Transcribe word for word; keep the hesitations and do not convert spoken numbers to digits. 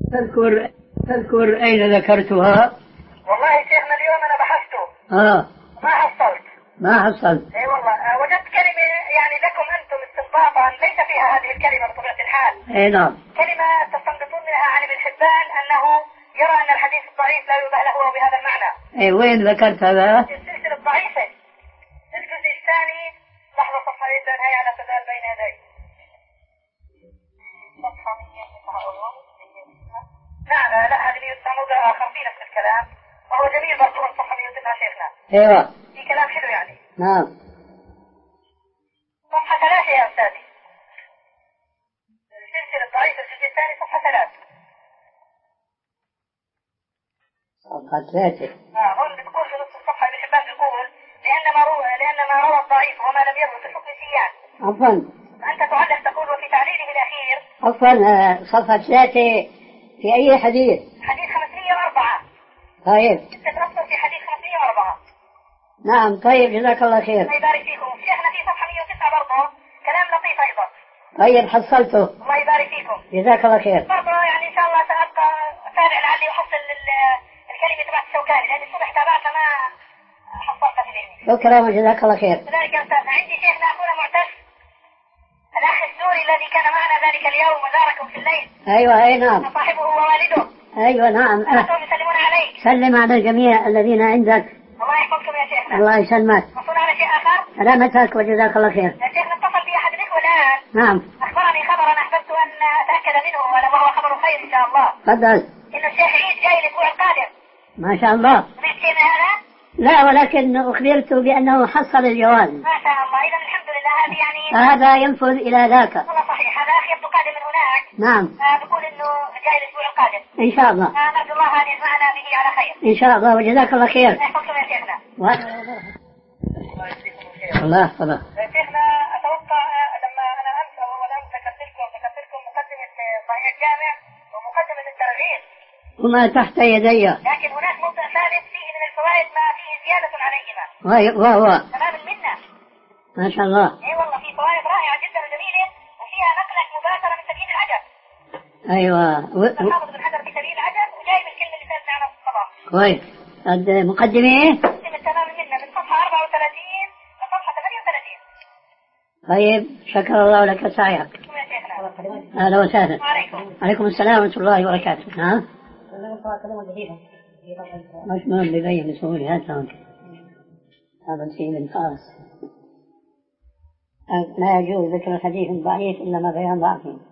تذكر تذكر أين ذكرتها؟ والله شيخنا اليوم أنا بحثته آه ما حصلت. ما حصلت. اي والله وجدت كلمة يعني لكم أنتم استنباطا ليس فيها هذه الكلمة بطبيعة الحال. اي نعم. كلمة تستنبطون منها عن ابن حبان أنه يرى أن الحديث الضعيف لا يبه له بهذا المعنى. اي وين ذكرت هذا؟ في السلسلة الضعيفة الجزء الثاني. لحظة صفحة جدا هي على سدال بين يدي. صفحة مية لا لا لا هذه موضع آخر في نفس الكلام وهو جميل برضو صفحة مية وتسعة شيخنا. ايوه في كلام حلو يعني. نعم. صفحة ثلاثة يا أستاذي. السلسلة الضعيفة الجزء الثاني صفحة ثلاثة. صفحة ثلاثة. آه هون بتقول في نص الصفحة ابن حبان بيقول لأن ما روى لأن ما روى الضعيف وما لم يروى في حكم سيان. عفوا. أنت تعلق تقول وفي تعليله الأخير. عفوا صفحة ثلاثة في أي حديث؟ حديث خمسمية وأربعة. طيب. تتنصر في حديث خمسمية وأربعة. نعم طيب جزاك الله خير. الله يبارك فيكم. شيخنا في صفحة مية وتسعة برضه كلام لطيف أيضا. طيب حصلته. الله يبارك فيكم. جزاك الله خير. برضه يعني إن شاء الله سأبقى أتابع لعلي أحصل الكلمة تبعت الشوكاني لأن الصبح تابعتها ما حصلتها في ذهني. شكرا وجزاك الله خير. كذلك يا أستاذنا عندي شيخنا أخونا معتز الأخ السوري الذي كان معنا ذلك اليوم وزاركم في الليل. أيوة أي نعم. صاحبه ووالده. أيوة نعم. أهلهم يسلمون عليك. سلم على الجميع الذين عندك. الله يحفظكم يا شيخنا. الله يسلمك. مصون على شيء آخر. سلامتك وجزاك الله خير. يا شيخنا اتصل بي أحد الإخوة الآن. نعم. أخبرني خبرا أحببت أن أتأكد منه وهو خبر خير إن شاء الله. تفضل. إن الشيخ عيد جاي الأسبوع القادم. ما شاء الله. سمعت شيء من هذا؟ لا ولكن أخبرت بأنه حصل الجواز. ما شاء الله إذا الحمد لله هذه يعني. هذا ينفذ إلى ذاك. والله صحيح هذا أخي يبدو قادم من هناك. نعم. آه بقول إنه جاي الأسبوع القادم. إن شاء الله. آه نرجو الله أن يجمعنا به على خير. إن شاء الله وجزاك الله خير. يحفظكم يا شيخنا. و... الله يحفظك. شيخنا أتوقع لما أنا أمس أو أول أمس ذكرت لكم ذكرت لكم مقدمة صحيح الجامع ومقدمة الترغيب. وما تحت يدي. لكن هناك موضع ثالث فيه من الفوائد ما فيه زيادة عليهما. وهو. تمام المنة. ما شاء الله. اي والله في فوائد رائعة جدا وجميلة وفيها نقلة مباشرة من سبيل العجب. ايوه. و... حافظ بن حجر في سبيل العجب وجايب الكلمة اللي سألت عنها في الصباح. كويس. مقدمة ايه؟ مقدمة تمام المنة من صفحة أربعة وثلاثين لصفحة ثمانية وثلاثين. طيب شكر الله لك سعيك. اهلا وسهلا. وعليكم. عليكم السلام ورحمة الله وبركاته. ها؟ مش مهم ببين بسهولة هات هون. هذا شيء خاص. لا يجوز ذكر حديث ضعيف إلا ما بيان ضعفه.